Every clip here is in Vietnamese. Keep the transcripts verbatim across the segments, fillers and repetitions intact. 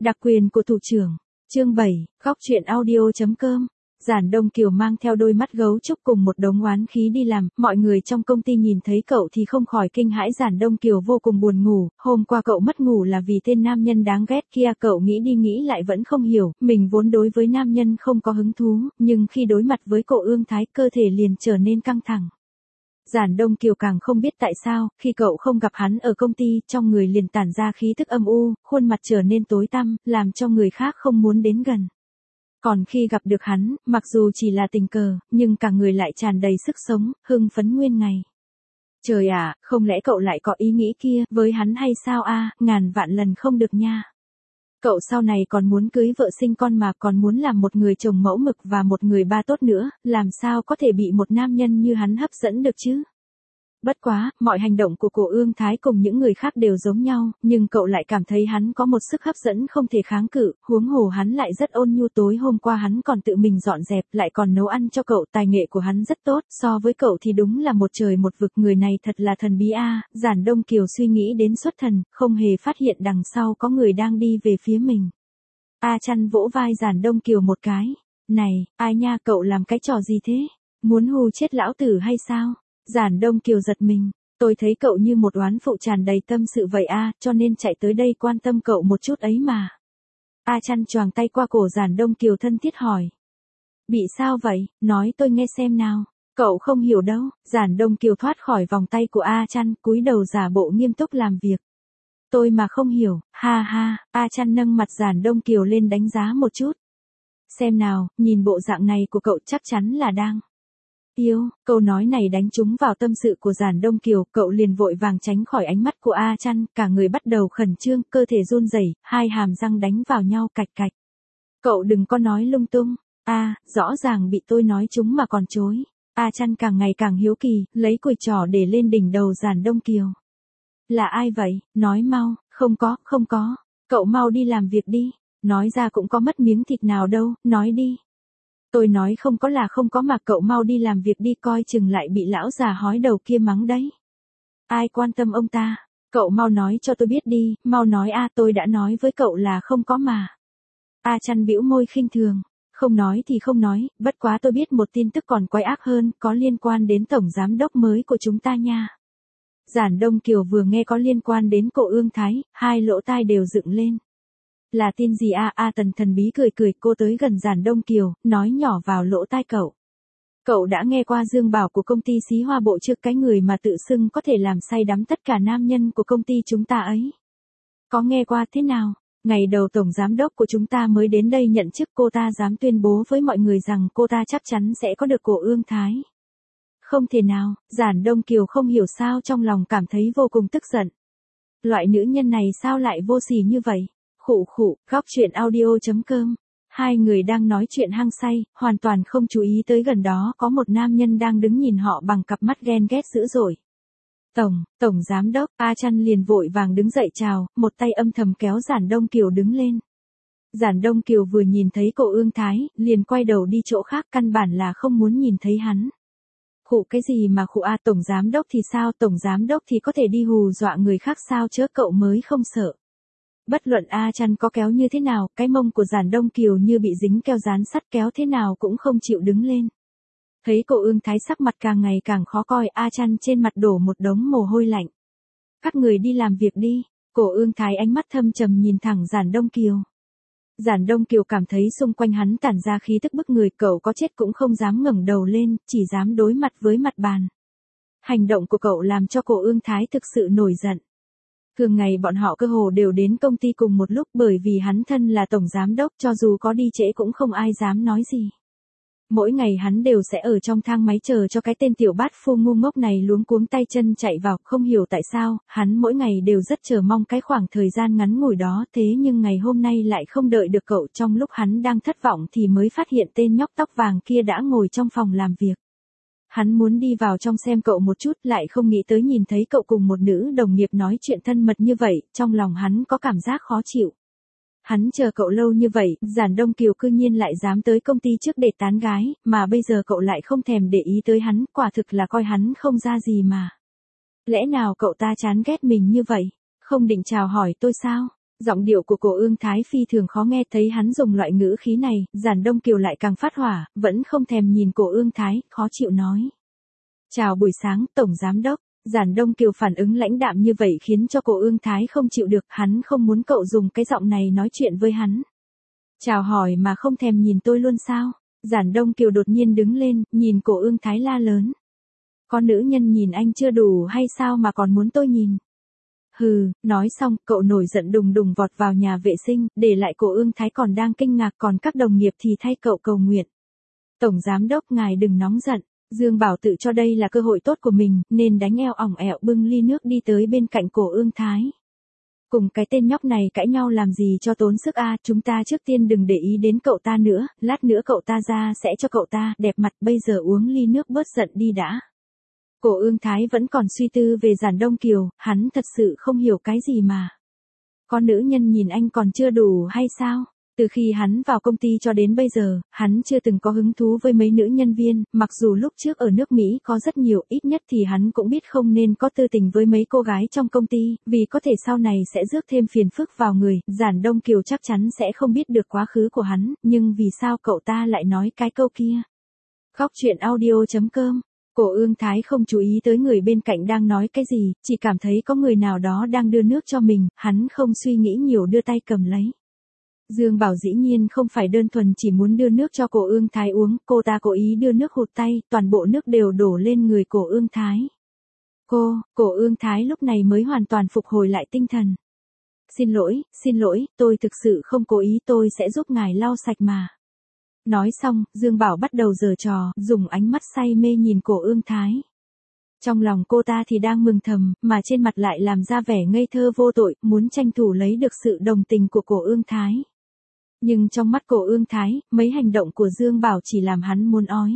Đặc quyền của thủ trưởng. Chương bảy, góc truyện audio chấm com. Giản Đông Kiều mang theo đôi mắt gấu trúc cùng một đống oán khí đi làm, mọi người trong công ty nhìn thấy cậu thì không khỏi kinh hãi. Giản Đông Kiều vô cùng buồn ngủ, hôm qua cậu mất ngủ là vì tên nam nhân đáng ghét kia. Cậu nghĩ đi nghĩ lại vẫn không hiểu, mình vốn đối với nam nhân không có hứng thú, nhưng khi đối mặt với Cổ Ương Thái cơ thể liền trở nên căng thẳng. Giản Đông Kiều càng không biết tại sao, khi cậu không gặp hắn ở công ty, trong người liền tản ra khí thức âm u, khuôn mặt trở nên tối tăm, làm cho người khác không muốn đến gần. Còn khi gặp được hắn, mặc dù chỉ là tình cờ, nhưng cả người lại tràn đầy sức sống, hưng phấn nguyên ngày. Trời ạ, không lẽ cậu lại có ý nghĩ kia với hắn hay sao a? Ngàn vạn lần không được nha. Cậu sau này còn muốn cưới vợ sinh con mà, còn muốn làm một người chồng mẫu mực và một người ba tốt nữa, làm sao có thể bị một nam nhân như hắn hấp dẫn được chứ? Bất quá, mọi hành động của Cổ Ương Thái cùng những người khác đều giống nhau, nhưng cậu lại cảm thấy hắn có một sức hấp dẫn không thể kháng cự, huống hồ hắn lại rất ôn nhu. Tối hôm qua hắn còn tự mình dọn dẹp, lại còn nấu ăn cho cậu. Tài nghệ của hắn rất tốt, so với cậu thì đúng là một trời một vực. Người này thật là thần bí a. Giản Đông Kiều suy nghĩ đến xuất thần, không hề phát hiện đằng sau có người đang đi về phía mình. A Chăn vỗ vai Giản Đông Kiều một cái. Này, ai nha, cậu làm cái trò gì thế? Muốn hù chết lão tử hay sao? Giản Đông Kiều giật mình, tôi thấy cậu như một oán phụ tràn đầy tâm sự vậy a, cho nên chạy tới đây quan tâm cậu một chút ấy mà. A Chăn choàng tay qua cổ Giản Đông Kiều thân thiết hỏi. Bị sao vậy, nói tôi nghe xem nào. Cậu không hiểu đâu. Giản Đông Kiều thoát khỏi vòng tay của A Chăn, cúi đầu giả bộ nghiêm túc làm việc. Tôi mà không hiểu, ha ha. A Chăn nâng mặt Giản Đông Kiều lên đánh giá một chút. Xem nào, nhìn bộ dạng này của cậu chắc chắn là đang yêu. Câu nói này đánh trúng vào tâm sự của Giản Đông Kiều, cậu liền vội vàng tránh khỏi ánh mắt của A Chăn, cả người bắt đầu khẩn trương, cơ thể run rẩy, hai hàm răng đánh vào nhau cạch cạch. Cậu đừng có nói lung tung. A, à, rõ ràng bị tôi nói trúng mà còn chối. A Chăn càng ngày càng hiếu kỳ, lấy cùi trỏ để lên đỉnh đầu Giản Đông Kiều. Là ai vậy, nói mau. Không có, không có. Cậu mau đi làm việc đi. Nói ra cũng có mất miếng thịt nào đâu, nói đi. Tôi nói không có là không có mà, cậu mau đi làm việc đi, coi chừng lại bị lão già hói đầu kia mắng đấy. Ai quan tâm ông ta, cậu mau nói cho tôi biết đi, mau nói a, tôi đã nói với cậu là không có mà. A Chăn bĩu môi khinh thường, không nói thì không nói, bất quá tôi biết một tin tức còn quái ác hơn, có liên quan đến tổng giám đốc mới của chúng ta nha. Giản Đông Kiều vừa nghe có liên quan đến Cổ Ương Thái, hai lỗ tai đều dựng lên. Là tin gì a? A Tần thần bí cười cười, cô tới gần Giản Đông Kiều, nói nhỏ vào lỗ tai cậu. Cậu đã nghe qua Dương Bảo của công ty Xí Hoa Bộ trước, cái người mà tự xưng có thể làm say đắm tất cả nam nhân của công ty chúng ta ấy. Có nghe qua thế nào? Ngày đầu tổng giám đốc của chúng ta mới đến đây nhận chức, cô ta dám tuyên bố với mọi người rằng cô ta chắc chắn sẽ có được Cổ Ương Thái. Không thể nào. Giản Đông Kiều không hiểu sao trong lòng cảm thấy vô cùng tức giận. Loại nữ nhân này sao lại vô sỉ như vậy? Khụ khụ, góc truyện audio chấm com. Hai người đang nói chuyện hăng say, hoàn toàn không chú ý tới gần đó có một nam nhân đang đứng nhìn họ bằng cặp mắt ghen ghét dữ dội. Tổng, tổng giám đốc. A Chăn liền vội vàng đứng dậy chào, một tay âm thầm kéo Giản Đông Kiều đứng lên. Giản Đông Kiều vừa nhìn thấy Cổ Ương Thái, liền quay đầu đi chỗ khác, căn bản là không muốn nhìn thấy hắn. Khụ cái gì mà khụ a, tổng giám đốc thì sao, tổng giám đốc thì có thể đi hù dọa người khác sao chớ, cậu mới không sợ. Bất luận A Chăn có kéo như thế nào, cái mông của Giản Đông Kiều như bị dính keo dán sắt, kéo thế nào cũng không chịu đứng lên. Thấy Cổ Ương Thái sắc mặt càng ngày càng khó coi, A Chăn trên mặt đổ một đống mồ hôi lạnh. Các người đi làm việc đi. Cổ Ương Thái ánh mắt thâm trầm nhìn thẳng Giản Đông Kiều. Giản Đông Kiều cảm thấy xung quanh hắn tản ra khí tức bức người, cậu có chết cũng không dám ngẩng đầu lên, chỉ dám đối mặt với mặt bàn. Hành động của cậu làm cho Cổ Ương Thái thực sự nổi giận. Thường ngày bọn họ cơ hồ đều đến công ty cùng một lúc, bởi vì hắn thân là tổng giám đốc, cho dù có đi trễ cũng không ai dám nói gì. Mỗi ngày hắn đều sẽ ở trong thang máy chờ cho cái tên tiểu bát phu ngu ngốc này luống cuống tay chân chạy vào, không hiểu tại sao, hắn mỗi ngày đều rất chờ mong cái khoảng thời gian ngắn ngủi đó, thế nhưng ngày hôm nay lại không đợi được cậu. Trong lúc hắn đang thất vọng thì mới phát hiện tên nhóc tóc vàng kia đã ngồi trong phòng làm việc. Hắn muốn đi vào trong xem cậu một chút, lại không nghĩ tới nhìn thấy cậu cùng một nữ đồng nghiệp nói chuyện thân mật như vậy, trong lòng hắn có cảm giác khó chịu. Hắn chờ cậu lâu như vậy, Giản Đông Kiều cư nhiên lại dám tới công ty trước để tán gái, mà bây giờ cậu lại không thèm để ý tới hắn, quả thực là coi hắn không ra gì mà. Lẽ nào cậu ta chán ghét mình như vậy, không định chào hỏi tôi sao? Giọng điệu của cổ Ương Thái phi thường khó nghe, thấy hắn dùng loại ngữ khí này, Giản Đông Kiều lại càng phát hỏa, vẫn không thèm nhìn cổ Ương Thái, khó chịu nói. Chào buổi sáng, Tổng Giám Đốc. Giản Đông Kiều phản ứng lãnh đạm như vậy khiến cho cổ Ương Thái không chịu được, hắn không muốn cậu dùng cái giọng này nói chuyện với hắn. Chào hỏi mà không thèm nhìn tôi luôn sao? Giản Đông Kiều đột nhiên đứng lên, nhìn cổ Ương Thái la lớn. Có nữ nhân nhìn anh chưa đủ hay sao mà còn muốn tôi nhìn? Hừ, nói xong, cậu nổi giận đùng đùng vọt vào nhà vệ sinh, để lại cổ Ương Thái còn đang kinh ngạc, còn các đồng nghiệp thì thay cậu cầu nguyện. Tổng Giám Đốc ngài đừng nóng giận, Dương Bảo tự cho đây là cơ hội tốt của mình, nên đánh eo ỏng ẹo bưng ly nước đi tới bên cạnh cổ Ương Thái. Cùng cái tên nhóc này cãi nhau làm gì cho tốn sức a, chúng ta trước tiên đừng để ý đến cậu ta nữa, lát nữa cậu ta ra sẽ cho cậu ta đẹp mặt, bây giờ uống ly nước bớt giận đi đã. Cổ Ương Thái vẫn còn suy tư về Giản Đông Kiều, hắn thật sự không hiểu cái gì mà. Có nữ nhân nhìn anh còn chưa đủ hay sao? Từ khi hắn vào công ty cho đến bây giờ, hắn chưa từng có hứng thú với mấy nữ nhân viên, mặc dù lúc trước ở nước Mỹ có rất nhiều, ít nhất thì hắn cũng biết không nên có tư tình với mấy cô gái trong công ty, vì có thể sau này sẽ rước thêm phiền phức vào người. Giản Đông Kiều chắc chắn sẽ không biết được quá khứ của hắn, nhưng vì sao cậu ta lại nói cái câu kia? Khóc chuyện audio chấm com. Cổ Ương Thái không chú ý tới người bên cạnh đang nói cái gì, chỉ cảm thấy có người nào đó đang đưa nước cho mình, hắn không suy nghĩ nhiều đưa tay cầm lấy. Dương Bảo dĩ nhiên không phải đơn thuần chỉ muốn đưa nước cho cổ Ương Thái uống, cô ta cố ý đưa nước hụt tay, toàn bộ nước đều đổ lên người cổ Ương Thái. Cô, cổ Ương Thái lúc này mới hoàn toàn phục hồi lại tinh thần. Xin lỗi, xin lỗi, tôi thực sự không cố ý, tôi sẽ giúp ngài lau sạch mà. Nói xong, Dương Bảo bắt đầu giở trò, dùng ánh mắt say mê nhìn cổ Ương Thái. Trong lòng cô ta thì đang mừng thầm, mà trên mặt lại làm ra vẻ ngây thơ vô tội, muốn tranh thủ lấy được sự đồng tình của cổ Ương Thái. Nhưng trong mắt cổ Ương Thái, mấy hành động của Dương Bảo chỉ làm hắn muốn ói.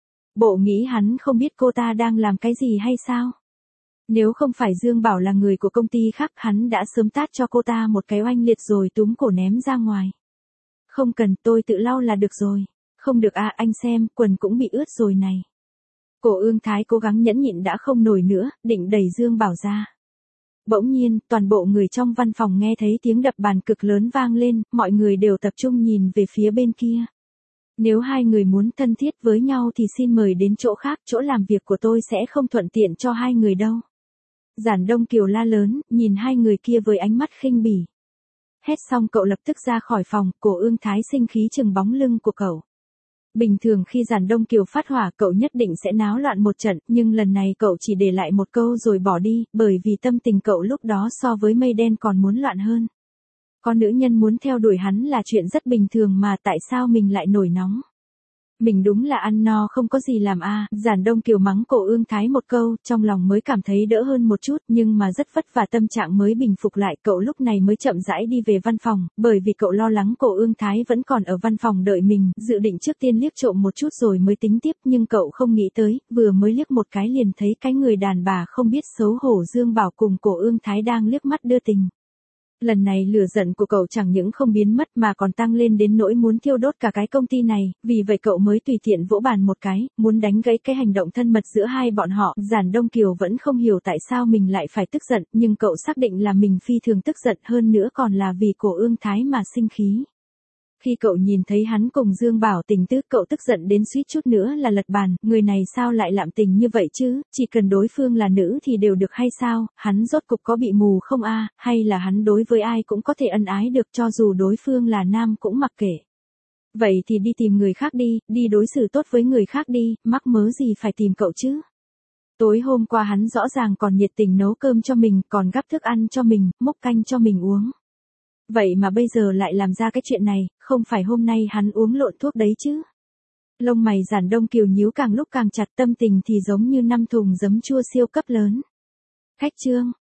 Bộ nghĩ hắn không biết cô ta đang làm cái gì hay sao? Nếu không phải Dương Bảo là người của công ty khác, hắn đã sớm tát cho cô ta một cái oanh liệt rồi túm cổ ném ra ngoài. Không cần, tôi tự lau là được rồi. Không được à, anh xem, quần cũng bị ướt rồi này. Cổ Ương Thái cố gắng nhẫn nhịn đã không nổi nữa, định đẩy Dương Bảo ra. Bỗng nhiên, toàn bộ người trong văn phòng nghe thấy tiếng đập bàn cực lớn vang lên, mọi người đều tập trung nhìn về phía bên kia. Nếu hai người muốn thân thiết với nhau thì xin mời đến chỗ khác, chỗ làm việc của tôi sẽ không thuận tiện cho hai người đâu. Giản Đông Kiều la lớn, nhìn hai người kia với ánh mắt khinh bỉ. Hét xong cậu lập tức ra khỏi phòng, cổ Ương Thái sinh khí chừng bóng lưng của cậu. Bình thường khi Giản Đông Kiều phát hỏa cậu nhất định sẽ náo loạn một trận, nhưng lần này cậu chỉ để lại một câu rồi bỏ đi, bởi vì tâm tình cậu lúc đó so với mây đen còn muốn loạn hơn. Có nữ nhân muốn theo đuổi hắn là chuyện rất bình thường mà tại sao mình lại nổi nóng? Mình đúng là ăn no không có gì làm a. À. Giản Đông Kiều mắng cổ Ương Thái một câu, trong lòng mới cảm thấy đỡ hơn một chút, nhưng mà rất vất vả tâm trạng mới bình phục lại, cậu lúc này mới chậm rãi đi về văn phòng, bởi vì cậu lo lắng cổ Ương Thái vẫn còn ở văn phòng đợi mình, dự định trước tiên liếc trộm một chút rồi mới tính tiếp, nhưng cậu không nghĩ tới, vừa mới liếc một cái liền thấy cái người đàn bà không biết xấu hổ Dương Bảo cùng cổ Ương Thái đang liếc mắt đưa tình. Lần này lửa giận của cậu chẳng những không biến mất mà còn tăng lên đến nỗi muốn thiêu đốt cả cái công ty này, vì vậy cậu mới tùy tiện vỗ bàn một cái, muốn đánh gãy cái hành động thân mật giữa hai bọn họ. Giản Đông Kiều vẫn không hiểu tại sao mình lại phải tức giận, nhưng cậu xác định là mình phi thường tức giận, hơn nữa còn là vì cổ Ương Thái mà sinh khí. Khi cậu nhìn thấy hắn cùng Dương Bảo tình tứ, cậu tức giận đến suýt chút nữa là lật bàn, người này sao lại lạm tình như vậy chứ, chỉ cần đối phương là nữ thì đều được hay sao, hắn rốt cục có bị mù không a, à? Hay là hắn đối với ai cũng có thể ân ái được cho dù đối phương là nam cũng mặc kệ. Vậy thì đi tìm người khác đi, đi đối xử tốt với người khác đi, mắc mớ gì phải tìm cậu chứ. Tối hôm qua hắn rõ ràng còn nhiệt tình nấu cơm cho mình, còn gắp thức ăn cho mình, múc canh cho mình uống. Vậy mà bây giờ lại làm ra cái chuyện này, không phải hôm nay hắn uống lộn thuốc đấy chứ. Lông mày Giản Đông Kiều nhíu càng lúc càng chặt, tâm tình thì giống như năm thùng giấm chua siêu cấp lớn. Khách trương.